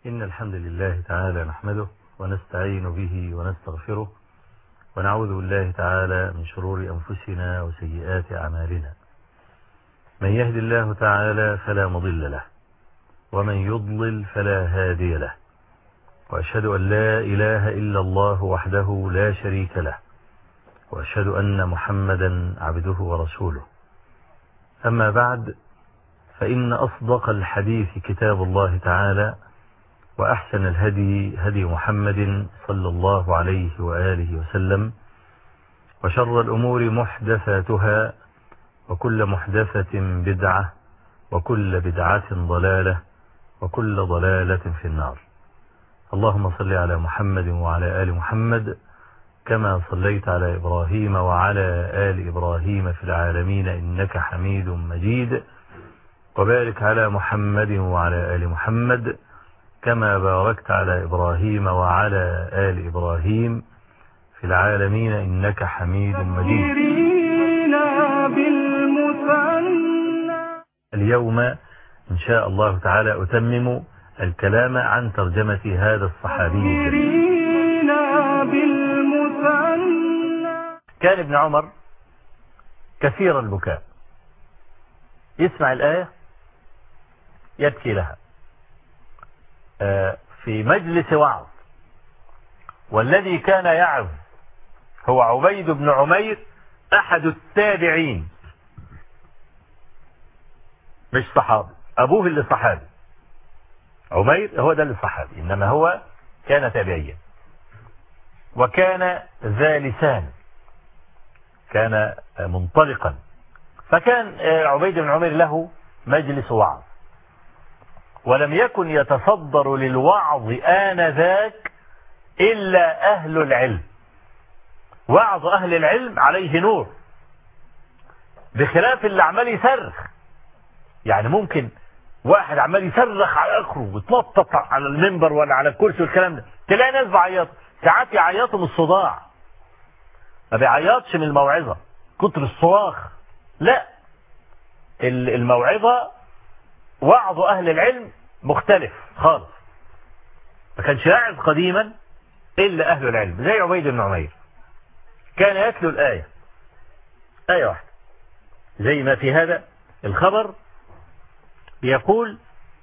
إن الحمد لله تعالى نحمده ونستعين به ونستغفره ونعوذ بالله تعالى من شرور أنفسنا وسيئات أعمالنا. من يهد الله تعالى فلا مضل له ومن يضلل فلا هادي له، وأشهد أن لا إله إلا الله وحده لا شريك له، وأشهد أن محمدا عبده ورسوله. أما بعد، فإن أصدق الحديث كتاب الله تعالى، وأحسن الهدي هدي محمد صلى الله عليه وآله وسلم، وشر الأمور محدثاتها، وكل محدثة بدعة، وكل بدعة ضلالة، وكل ضلالة في النار. اللهم صل على محمد وعلى آل محمد كما صليت على إبراهيم وعلى آل إبراهيم في العالمين إنك حميد مجيد، وبارك على محمد وعلى آل محمد كما باركت على إبراهيم وعلى آل إبراهيم في العالمين إنك حميد مجيد. اليوم إن شاء الله تعالى أتمم الكلام عن ترجمة هذا الصحابي. كان ابن عمر كثير البكاء، يسمع الآية يبكي لها في مجلس وعظ، والذي كان يعظ هو عبيد بن عمير أحد التابعين، مش صحابي، أبوه اللي صحابي، عمير هو ده اللي صحابي، إنما هو كان تابعيا، وكان ذا لسان، كان منطلقا. فكان عبيد بن عمير له مجلس وعظ، ولم يكن يتصدر للوعظ آنذاك إلا أهل العلم. وعظ أهل العلم عليه نور، بخلاف اللي عمال يصرخ. يعني ممكن واحد عمال يصرخ على آخره ويتنطط على المنبر ولا على الكرسي والكلام ده، تلاقي ناس بعيط، ساعات يعيطوا من الصداع، ما بيعيطش من الموعظة كتر الصراخ، لا، الموعظة وعظ أهل العلم مختلف خالص. ما كانش يعظ قديما إلا أهل العلم، زي عبيد بن عمير كان يتلو الآية، آية واحدة، زي ما في هذا الخبر. يقول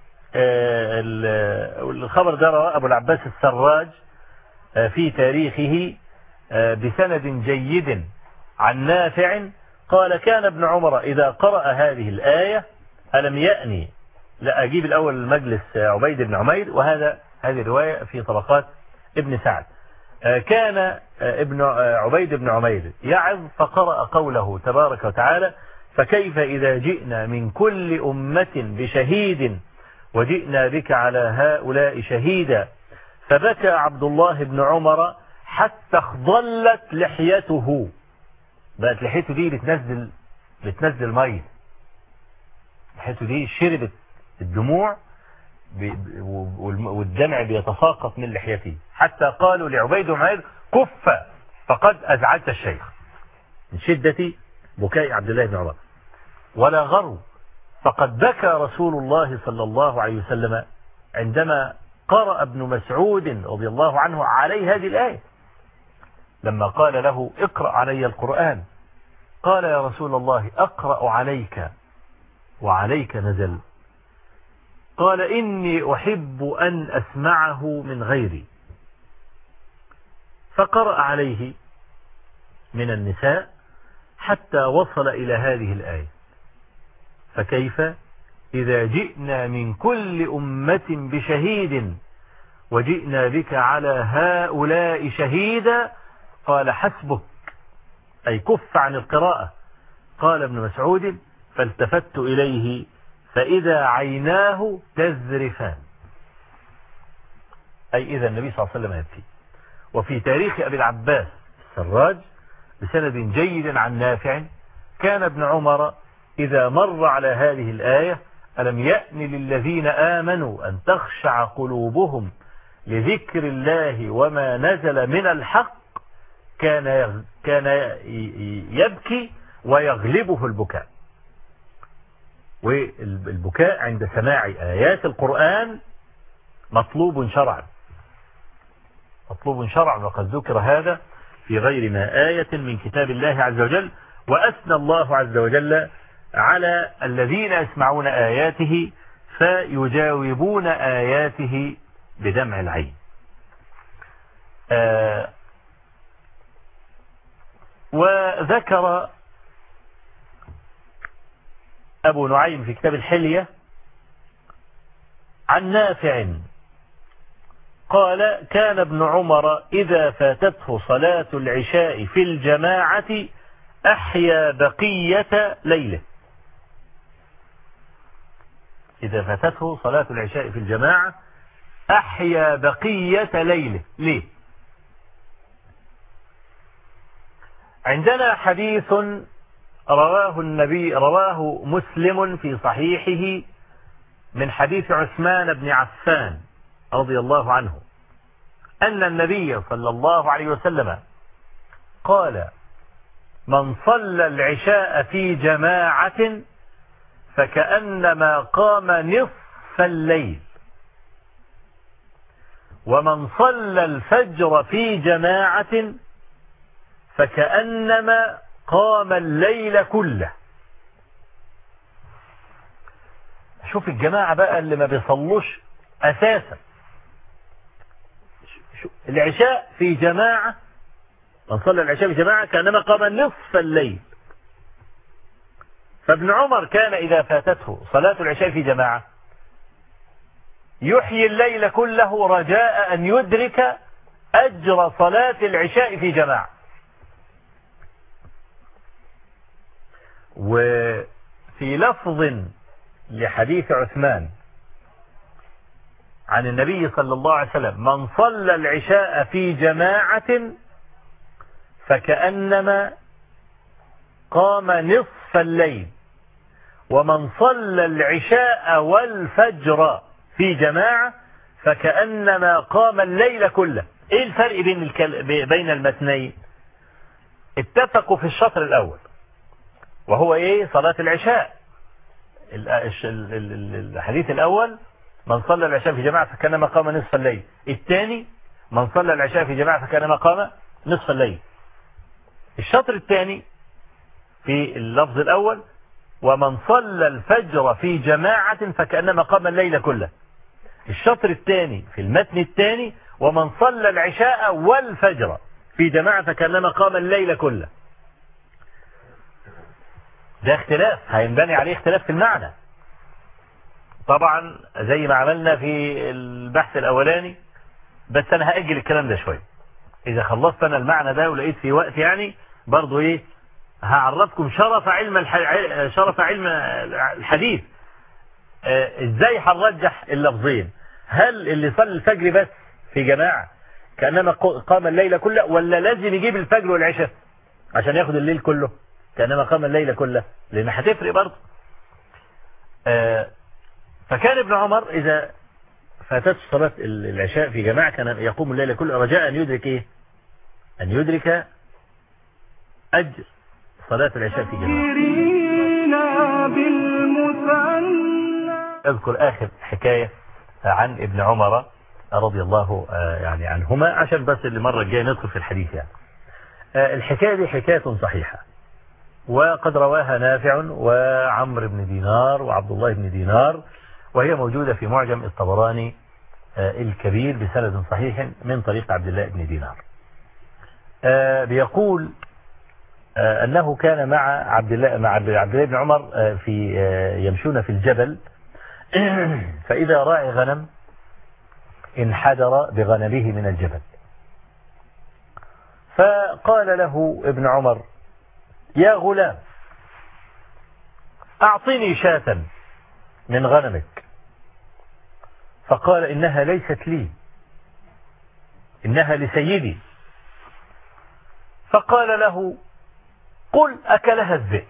الخبر ده رواه أبو العباس السراج في تاريخه بسند جيد عن نافع قال: كان ابن عمر إذا قرأ هذه الآية ألم يأني. لا، أجيب الأول المجلس عبيد بن عمير، هذه الرواية في طبقات ابن سعد. كان عبيد بن عمير يعظ فقرأ قوله تبارك وتعالى: فكيف إذا جئنا من كل أمة بشهيد وجئنا بك على هؤلاء شهيدا. فبكى عبد الله بن عمر حتى اخضلت لحيته، بقت لحيته دي بتنزل ميه، لحيته دي شربت الدموع والدمع بيتساقط من لحيته، حتى قالوا لعبيد بن عمير: كف فقد أزعجت الشيخ، من شدة بكاء عبد الله بن عمر. ولا غرو، فقد بكى رسول الله صلى الله عليه وسلم عندما قرأ ابن مسعود رضي الله عنه عليه هذه الآية، لما قال له: اقرأ علي القرآن. قال: يا رسول الله أقرأ عليك وعليك نزل. قال: إني أحب أن أسمعه من غيري. فقرأ عليه من النساء حتى وصل إلى هذه الآية: فكيف إذا جئنا من كل أمة بشهيد وجئنا بك على هؤلاء شهيدا. قال: حسبك، أي كف عن القراءة. قال ابن مسعود: فالتفت إليه فإذا عيناه تذرفان، أي إذا النبي صلى الله عليه وسلم يبكي. وفي تاريخ أبي العباس السراج بسند جيد عن نافع: كان ابن عمر إذا مر على هذه الآية: ألم يأن للذين آمنوا أن تخشع قلوبهم لذكر الله وما نزل من الحق، كان يبكي ويغلبه البكاء. والبكاء عند سماع آيات القرآن مطلوب شرعا، مطلوب شرعا، وقد ذكر هذا في غير ما آية من كتاب الله عز وجل. وأثنى الله عز وجل على الذين يسمعون آياته فيجاوبون آياته بدمع العين. وذكر أبو نعيم في كتاب الحلية عن نافع قال: كان ابن عمر إذا فاتته صلاة العشاء في الجماعة أحيا بقية ليله. إذا فاتته صلاة العشاء في الجماعة أحيا بقية ليله. ليه؟ عندنا حديث رواه مسلم في صحيحه من حديث عثمان بن عفان رضي الله عنه أن النبي صلى الله عليه وسلم قال: من صلى العشاء في جماعة فكأنما قام نصف الليل، ومن صلى الفجر في جماعة فكأنما قام الليل كله. شوف الجماعة بقى اللي ما بيصلوش أساسا، العشاء في جماعة، من صلى العشاء في جماعة كأنما قام نصف الليل. فابن عمر كان إذا فاتته صلاة العشاء في جماعة يحيي الليل كله رجاء أن يدرك أجر صلاة العشاء في جماعة. وفي لفظ لحديث عثمان عن النبي صلى الله عليه وسلم: من صلى العشاء في جماعة فكأنما قام نصف الليل، ومن صلى العشاء والفجر في جماعة فكأنما قام الليل كله. ايه الفرق بين المتنين؟ اتفقوا في الشطر الأول وهو ايه؟ صلاة العشاء. الحديث الأول: من صلى العشاء في جماعة فكأنما قام نصف الليل. الثاني: من صلى العشاء في جماعة فكأنما قام نصف الليل. الشطر الثاني في اللفظ الأول: ومن صلى الفجر في جماعة فكأنما قام الليل كله. الشطر الثاني في المتن الثاني: ومن صلى العشاء والفجر في جماعة فكأنما قام الليل كله. ده اختلاف هينبني عليه اختلاف في المعنى طبعا، زي ما عملنا في البحث الأولاني، بس أنا هأجل الكلام ده شوية. إذا خلصت أنا المعنى ده ولقيت في وقت يعني برضو إيه هعرفكم شرف علم الحديث. إزاي هنرجح اللفظين؟ هل اللي صلى الفجر بس في جماعة كأنما قام الليل كله، ولا لازم يجيب الفجر والعشاء عشان ياخد الليل كله كأنما قام الليل كله؟ لأن هتفرق برضه. فكان ابن عمر إذا فاتته صلاة العشاء في جماعة كان يقوم الليل كله رجاء أن يدرك إيه؟ أن يدرك أجر صلاة العشاء في جماعة. أذكر آخر حكاية عن ابن عمر رضي الله يعني عنهما عشان بس اللي مرة الجاية ندخل في الحديث يعني. الحكاية دي حكاية صحيحة، وقد رواها نافع وعمر بن دينار وعبد الله بن دينار، وهي موجودة في معجم الطبراني الكبير بسند صحيح من طريق عبد الله بن دينار. بيقول أنه كان مع عبد الله بن عمر في يمشون في الجبل، فإذا راعي غنم انحدر بغنمه من الجبل، فقال له ابن عمر: يا غلام أعطني شاة من غنمك. فقال: إنها ليست لي، إنها لسيدي. فقال له: قل أكلها الذئب.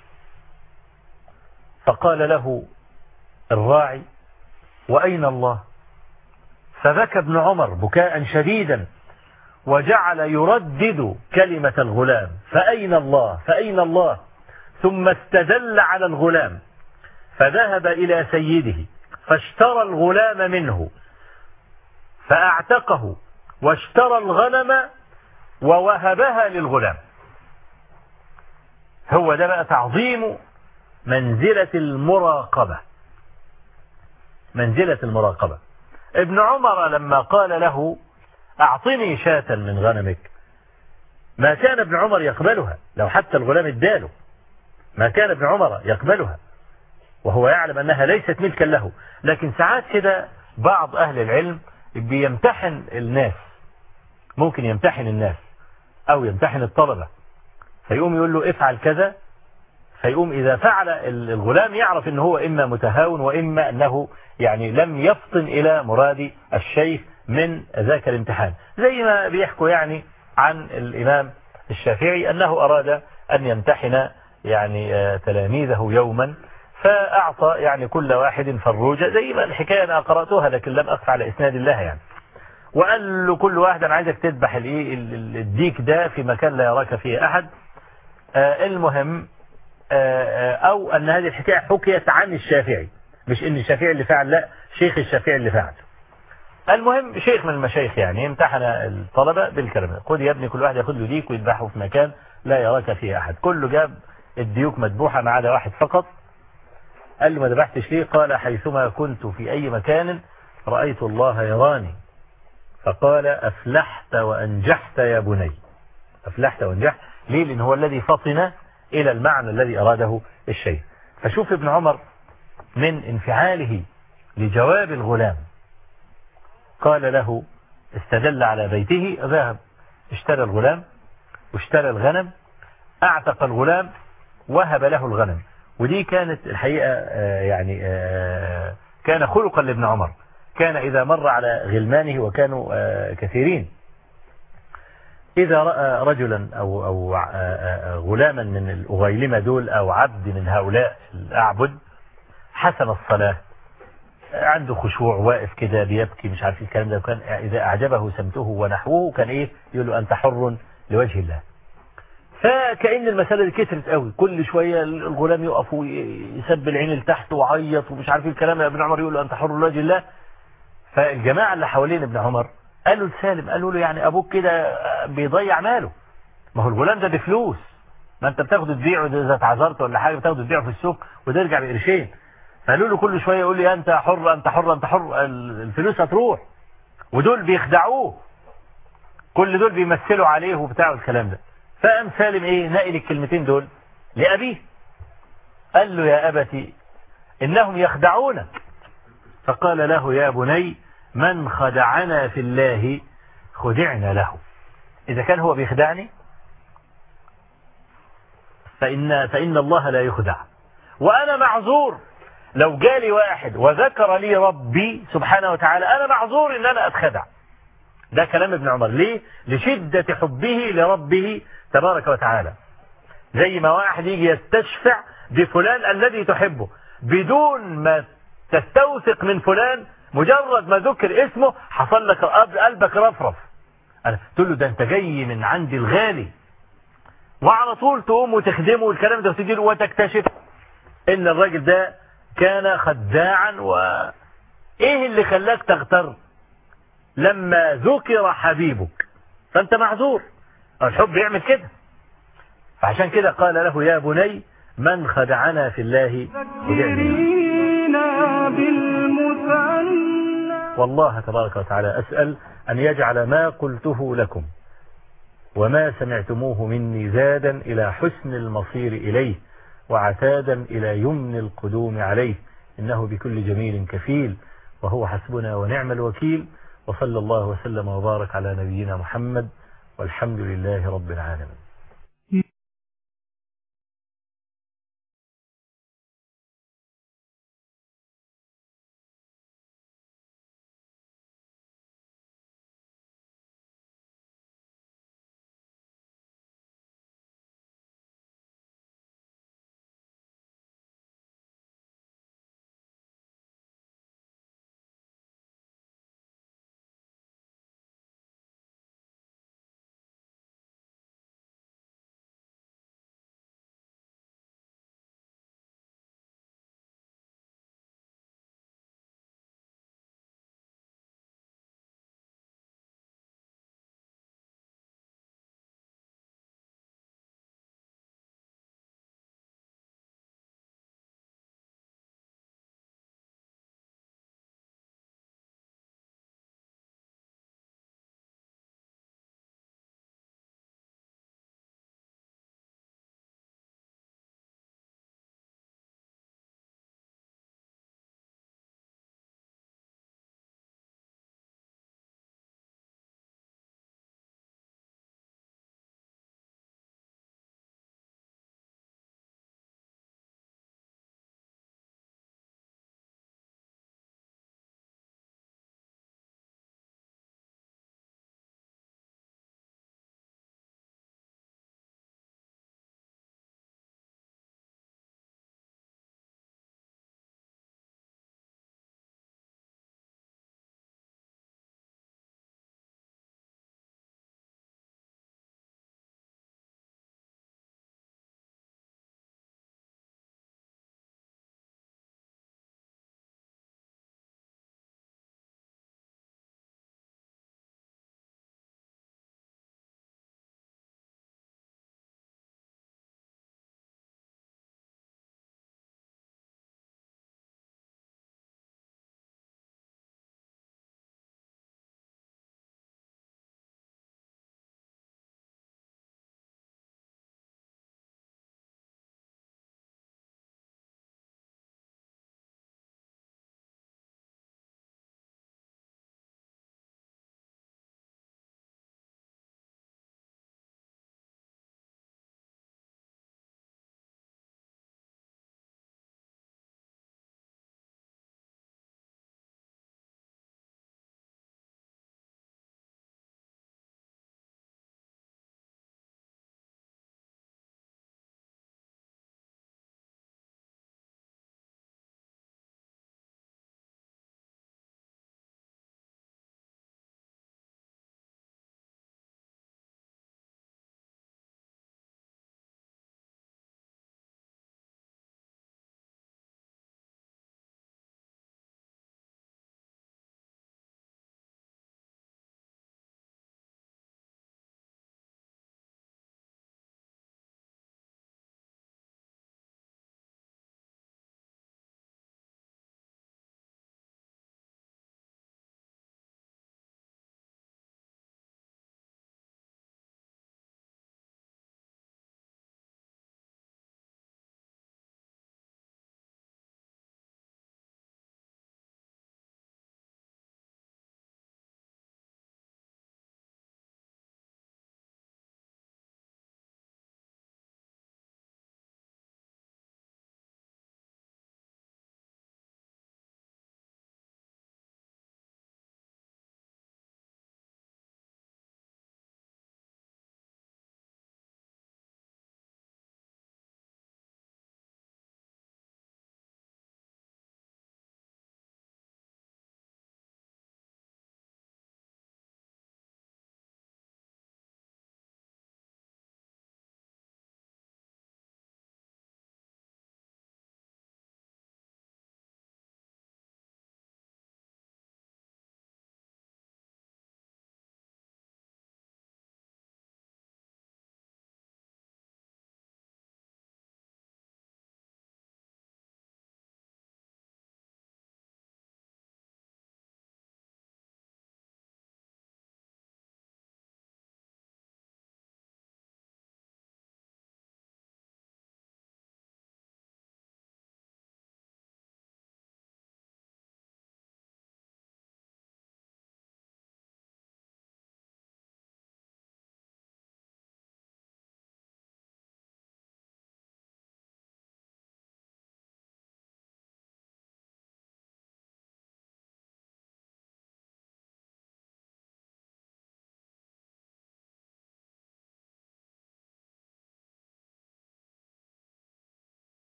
فقال له الراعي: وأين الله؟ فبكى ابن عمر بكاء شديدا وجعل يردد كلمة الغلام: فأين الله فأين الله، ثم استدل على الغلام فذهب إلى سيده فاشترى الغلام منه، فأعتقه واشترى الغنم ووهبها للغلام. هو ده بقى تعظيم منزلة المراقبة. منزلة المراقبة. ابن عمر لما قال له أعطني شاة من غنمك، ما كان ابن عمر يقبلها، لو حتى الغلام اداله ما كان ابن عمر يقبلها، وهو يعلم أنها ليست ملكا له. لكن ساعات كده بعض أهل العلم بيمتحن الناس، ممكن يمتحن الناس أو يمتحن الطلبة، فيقوم يقول له افعل كذا، فيقوم إذا فعل الغلام يعرف أنه هو إما متهاون وإما أنه يعني لم يفطن إلى مراد الشيخ من ذاك الامتحان. زي ما بيحكوا يعني عن الإمام الشافعي أنه أراد أن يمتحن يعني تلاميذه يوما، فأعطى يعني كل واحد فروجة، زي ما الحكاية أنا قرأتها لكن لم أقف على إسناد الله يعني، وقال له كل واحد أنا عايزك تذبح الديك ده في مكان لا يراك فيه أحد. المهم أو أن هذه الحكاية حكيت عن الشافعي، مش إن الشافعي اللي فعل، لا، شيخ الشافعي اللي فعل. المهم شيخ من المشايخ يعني امتحن الطلبة بالكلام، خد يا ابني كل واحد ياخد له ديك ويذبحه في مكان لا يراك فيه أحد. كله جاب الديوك مذبوحة ما عدا واحد فقط. قال له ما ذبحتش ليه؟ قال حيثما كنت في أي مكان رأيت الله يراني. فقال أفلحت وأنجحت يا بني. أفلحت وأنجحت ليه؟ لأن هو الذي فطن إلى المعنى الذي أراده الشيخ. فشوف ابن عمر من انفعاله لجواب الغلام، قال له استدل على بيته، ذهب اشترى الغلام واشترى الغنم، اعتق الغلام وهب له الغنم. ودي كانت الحقيقة يعني كان خلقا لابن عمر. كان إذا مر على غلمانه وكانوا كثيرين، إذا رأى رجلا أو غلاما من الأغيلمة دول أو عبد من هؤلاء الأعبد حسن الصلاة، عنده خشوع، واقف كده بيبكي، مش عارف الكلام ده، كان إذا أعجبه سمته ونحوه كان إيه يقول له أنت حر لوجه الله. فكأن المسألة دي كترت قوي، كل شوية الغلام يقف ويسب العين لتحت وعيط ومش عارف الكلام، ابن عمر يقول له أنت حر لوجه الله. فالجماعة اللي حوالين ابن عمر قالوا لسالم، قالوا له يعني أبوك كده بيضيع ماله، ما هو الغلام ده بفلوس، ما أنت بتاخده تبيعه إذا اتعذرت ولا حاجة بتاخده تبيعه في السوق وترجع بقرشين. فقالوا له كل شوية يقول لي أنت حر أنت حر أنت حر، الفلوس هتروح، ودول بيخدعوه، كل دول بيمثلوا عليه وبتاعوا الكلام ده. فقام سالم إيه نقل الكلمتين دول لأبيه، قال له يا أبتي إنهم يخدعونك. فقال له يا بني من خدعنا في الله خدعنا له. إذا كان هو بيخدعني فإن الله لا يخدع، وأنا معذور. لو جالي واحد وذكر لي ربي سبحانه وتعالى أنا معذور إن أنا أتخدع. ده كلام ابن عمر. ليه؟ لشدة حبه لربه تبارك وتعالى. زي ما واحد يجي يستشفع بفلان الذي تحبه بدون ما تستوثق من فلان، مجرد ما ذكر اسمه حصل لك قلبك رفرف، تقول له ده انت جاي من عند الغالي، وعلى طول تقوم وتخدمه والكلام ده وتجي له وتكتشف ان الراجل ده كان خداعا. وايه اللي خلاك تغتر؟ لما ذكر حبيبك، فانت معذور، الحب يعمل كده. فعشان كده قال له يا بني من خدعنا في الله خدعنا. والله تبارك وتعالى أسأل أن يجعل ما قلته لكم وما سمعتموه مني زادا إلى حسن المصير إليه وعتادا إلى يمن القدوم عليه، إنه بكل جميل كفيل وهو حسبنا ونعم الوكيل. وصلى الله وسلم وبارك على نبينا محمد، والحمد لله رب العالمين.